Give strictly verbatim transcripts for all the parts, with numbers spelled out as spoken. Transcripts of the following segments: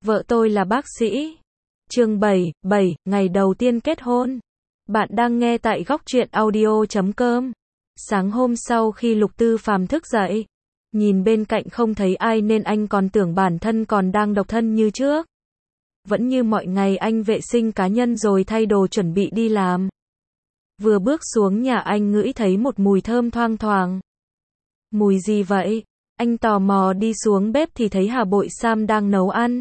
Vợ tôi là bác sĩ. Chương bảy, bảy, ngày đầu tiên kết hôn. Bạn đang nghe tại góc truyện audio chấm com. Sáng hôm sau khi Lục Tư Phàm thức dậy, nhìn bên cạnh không thấy ai nên anh còn tưởng bản thân còn đang độc thân như trước. Vẫn như mọi ngày anh vệ sinh cá nhân rồi thay đồ chuẩn bị đi làm. Vừa bước xuống nhà anh ngửi thấy một mùi thơm thoang thoảng. Mùi gì vậy? Anh tò mò đi xuống bếp thì thấy Hà Bội Sam đang nấu ăn.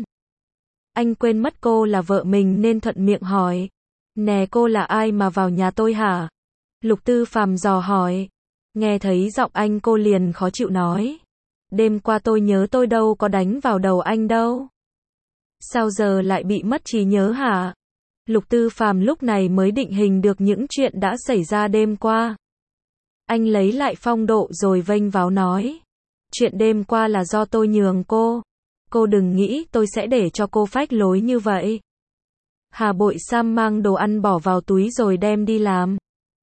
Anh quên mất cô là vợ mình nên thuận miệng hỏi. Nè, cô là ai mà vào nhà tôi hả? Lục Tư Phàm dò hỏi. Nghe thấy giọng anh cô liền khó chịu nói. Đêm qua tôi nhớ tôi đâu có đánh vào đầu anh đâu. Sao giờ lại bị mất trí nhớ hả? Lục Tư Phàm lúc này mới định hình được những chuyện đã xảy ra đêm qua. Anh lấy lại phong độ rồi vênh váo nói. Chuyện đêm qua là do tôi nhường cô. Cô đừng nghĩ tôi sẽ để cho cô phách lối như vậy. Hà Bội Sam mang đồ ăn bỏ vào túi rồi đem đi làm.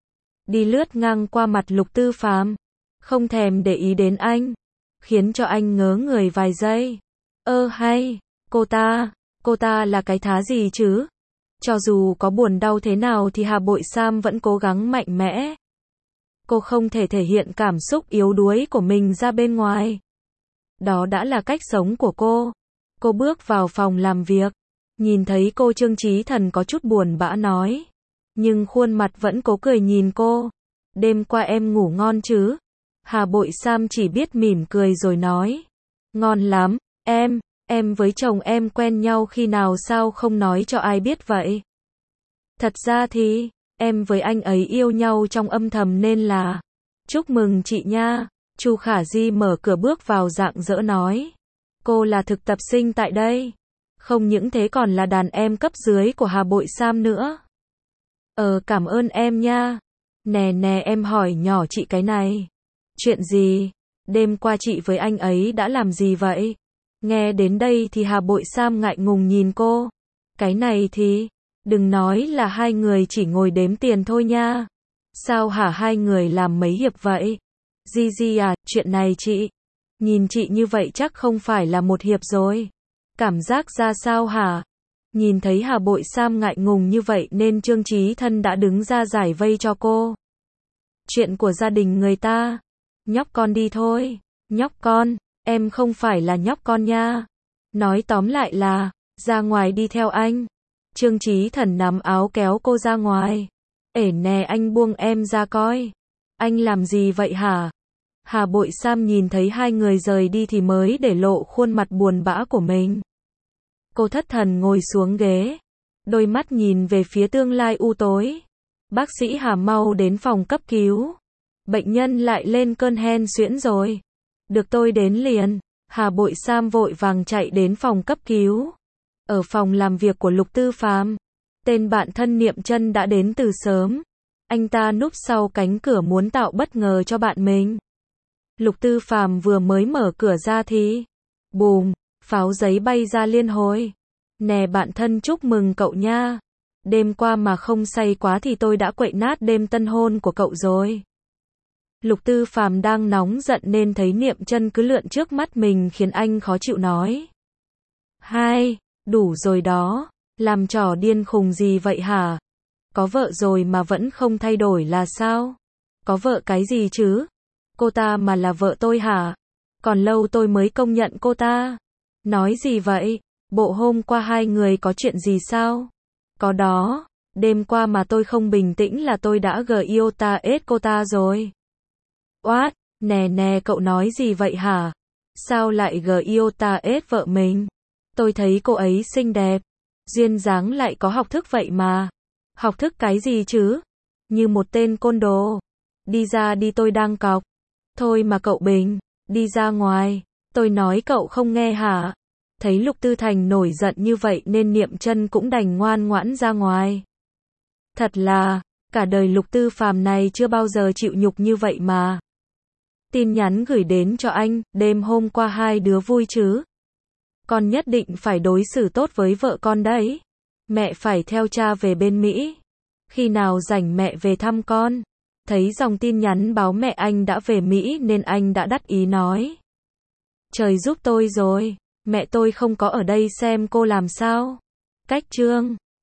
Đi lướt ngang qua mặt Lục Tư Phàm, không thèm để ý đến anh, khiến cho anh ngớ người vài giây. Ơ hay, cô ta, cô ta là cái thá gì chứ? Cho dù có buồn đau thế nào thì Hà Bội Sam vẫn cố gắng mạnh mẽ. Cô không thể thể hiện cảm xúc yếu đuối của mình ra bên ngoài. Đó đã là cách sống của cô. Cô bước vào phòng làm việc, nhìn thấy cô Trương Chí Thần có chút buồn bã nói. Nhưng khuôn mặt vẫn cố cười nhìn cô. Đêm qua em ngủ ngon chứ? Hà Bội Sam chỉ biết mỉm cười rồi nói. Ngon lắm, em, em với chồng em quen nhau khi nào sao không nói cho ai biết vậy? Thật ra thì, em với anh ấy yêu nhau trong âm thầm nên là. Chúc mừng chị nha. Chu Khả Di mở cửa bước vào rạng rỡ nói. Cô là thực tập sinh tại đây. Không những thế còn là đàn em cấp dưới của Hà Bội Sam nữa. Ờ cảm ơn em nha. Nè nè em hỏi nhỏ chị cái này. Chuyện gì? Đêm qua chị với anh ấy đã làm gì vậy? Nghe đến đây thì Hà Bội Sam ngại ngùng nhìn cô. Cái này thì, đừng nói là hai người chỉ ngồi đếm tiền thôi nha. Sao hả, hai người làm mấy hiệp vậy? Di Di à, chuyện này chị, nhìn chị như vậy chắc không phải là một hiệp rồi. Cảm giác ra sao hả? Nhìn thấy Hà Bội Sam ngại ngùng như vậy nên Trương Chí Thân đã đứng ra giải vây cho cô. Chuyện của gia đình người ta. Nhóc con đi thôi. Nhóc con, em không phải là nhóc con nha. Nói tóm lại là, ra ngoài đi theo anh. Trương Chí Thần nắm áo kéo cô ra ngoài. Ể nè, anh buông em ra coi. Anh làm gì vậy hả? Hà Bội Sam nhìn thấy hai người rời đi thì mới để lộ khuôn mặt buồn bã của mình. Cô thất thần ngồi xuống ghế, đôi mắt nhìn về phía tương lai u tối. Bác sĩ Hà, mau đến phòng cấp cứu. Bệnh nhân lại lên cơn hen suyễn rồi. Được, tôi đến liền. Hà Bội Sam vội vàng chạy đến phòng cấp cứu. Ở phòng làm việc của Lục Tư Phàm, tên bạn thân Niệm Chân đã đến từ sớm. Anh ta núp sau cánh cửa muốn tạo bất ngờ cho bạn mình. Lục Tư Phàm vừa mới mở cửa ra thì bùm, pháo giấy bay ra liên hồi. Nè bạn thân, chúc mừng cậu nha. Đêm qua mà không say quá thì tôi đã quậy nát đêm tân hôn của cậu rồi. Lục Tư Phàm đang nóng giận nên thấy Niệm Chân cứ lượn trước mắt mình khiến anh khó chịu nói. Hai, đủ rồi đó, làm trò điên khùng gì vậy hả? Có vợ rồi mà vẫn không thay đổi là sao? Có vợ cái gì chứ? Cô ta mà là vợ tôi hả? Còn lâu tôi mới công nhận cô ta. Nói gì vậy? Bộ hôm qua hai người có chuyện gì sao? Có đó, đêm qua mà tôi không bình tĩnh là tôi đã gờ yêu ta ết cô ta rồi. Oát, nè nè cậu nói gì vậy hả? Sao lại gờ yêu ta ết vợ mình? Tôi thấy cô ấy xinh đẹp, duyên dáng lại có học thức vậy mà. Học thức cái gì chứ? Như một tên côn đồ. Đi ra đi, tôi đang cọc. Thôi mà cậu bình, đi ra ngoài. Tôi nói cậu không nghe hả? Thấy Lục Tư Thành nổi giận như vậy nên Niệm Chân cũng đành ngoan ngoãn ra ngoài. Thật là, cả đời Lục Tư Phàm này chưa bao giờ chịu nhục như vậy mà. Tin nhắn gửi đến cho anh, đêm hôm qua hai đứa vui chứ? Con nhất định phải đối xử tốt với vợ con đấy. Mẹ phải theo cha về bên Mỹ. Khi nào rảnh mẹ về thăm con. Thấy dòng tin nhắn báo mẹ anh đã về Mỹ nên anh đã đắc ý nói. Trời giúp tôi rồi. Mẹ tôi không có ở đây xem cô làm sao. Cách chương